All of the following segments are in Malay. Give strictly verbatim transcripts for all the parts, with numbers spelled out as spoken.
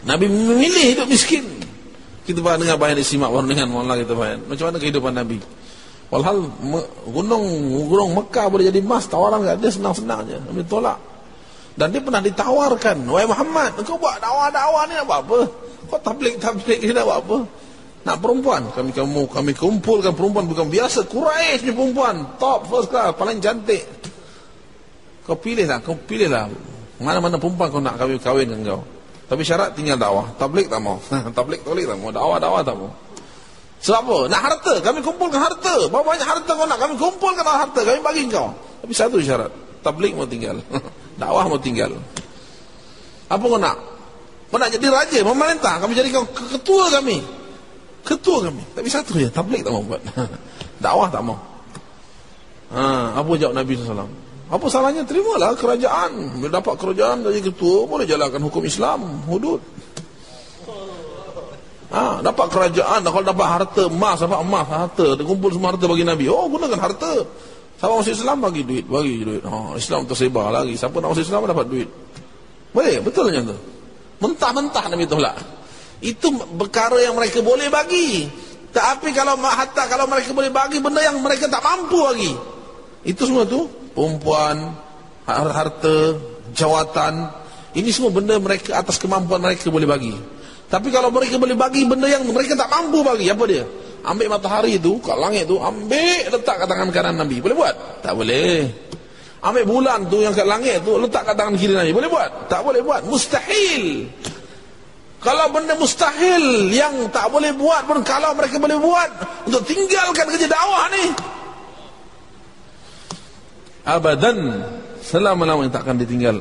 Nabi memilih hidup miskin. Kita pernah dengar bayan disimak baru dengan Maulana kita bayan. Macam mana kehidupan Nabi? Walhal gunung gunung Mekah boleh jadi emas, tawaran kat dia senang-senang je. Nabi tolak. Dan dia pernah ditawarkan, wahai Muhammad, engkau buat dakwah-dakwah ni nak buat apa? Kau tablik-tablik ni nak buat apa? Nak perempuan? Kami kamu kami kumpulkan perempuan bukan biasa, Quraisy ni perempuan, top first class, paling cantik. Kau pilih lah, kau pilih lah. Mana-mana perempuan kau nak kawin kawin dengan kau. Tapi syarat tinggal dakwah. Tablik tak mau. Tablik tablik tak mau. Dakwah dakwah tak mau. Sebab apa? Nak harta. Kami kumpulkan harta. Berapa banyak harta kau nak? Kami kumpulkan harta. Kami bagi kau. Tapi satu syarat. Tablik mau tinggal. Dakwah mau tinggal. Apa kau nak? Kau nak jadi raja, memerintah. Kami jadi kau ketua kami. Ketua kami. Tapi satu je. Tablik tak mau buat. Dakwah tak mau. Ha, apa jawab Nabi sallallahu alaihi wasallam? Apa salahnya? Terimalah kerajaan. Bila dapat kerajaan dari ketua, boleh jalankan hukum Islam, hudud. Ha, dapat kerajaan, kalau dapat harta, emas, dapat emas, harta, dia kumpul semua harta bagi Nabi. Oh, gunakan harta. Siapa masuk Islam, bagi duit, bagi duit. Ha, Islam tersebar lagi. Siapa nak masuk Islam, dapat duit. Boleh, betul macam tu. Mentah-mentah Nabi tolak. Itu perkara yang mereka boleh bagi. Tapi kalau hatta kalau mereka boleh bagi benda yang mereka tak mampu bagi. Itu semua tu perempuan, harta, jawatan, ini semua benda mereka atas kemampuan mereka boleh bagi. Tapi kalau mereka boleh bagi benda yang mereka tak mampu bagi, apa dia? Ambil matahari tu kat langit tu, ambil letak kat tangan kanan Nabi, boleh buat? Tak boleh. Ambil bulan tu yang kat langit tu, letak kat tangan kiri Nabi, boleh buat? Tak boleh buat, mustahil. Kalau benda mustahil yang tak boleh buat pun, kalau mereka boleh buat untuk tinggalkan kerja dakwah ni, abadan, selama-lamanya tak akan ditinggal.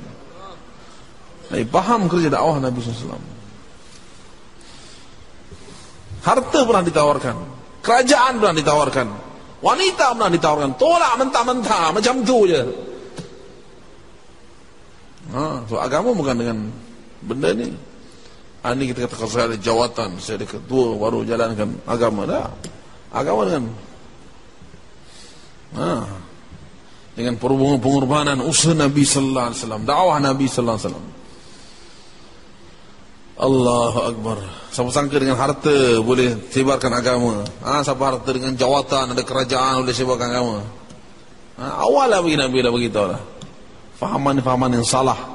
Nabi faham kerja dakwah Nabi sallallahu alaihi wasallam. Harta pernah ditawarkan, kerajaan pernah ditawarkan, wanita pernah ditawarkan, tolak mentah-mentah macam tu je. Ha, so agama bukan dengan benda ni. Ha, ni kita kata saya ada jawatan, saya ada ketua, baru jalankan agama. Dah, agama dengan ha, dengan pengorbanan usaha Nabi sallallahu alaihi wasallam, dakwah Nabi sallallahu alaihi wasallam. Allahu Akbar. Siapa sangka dengan harta boleh sebarkan agama? Ah, ha, siapa harta dengan jawatan, ada kerajaan boleh sebarkan agama? Ha, awal lah bagi Nabi dah beritahu lah. Fahaman-fahaman yang salah.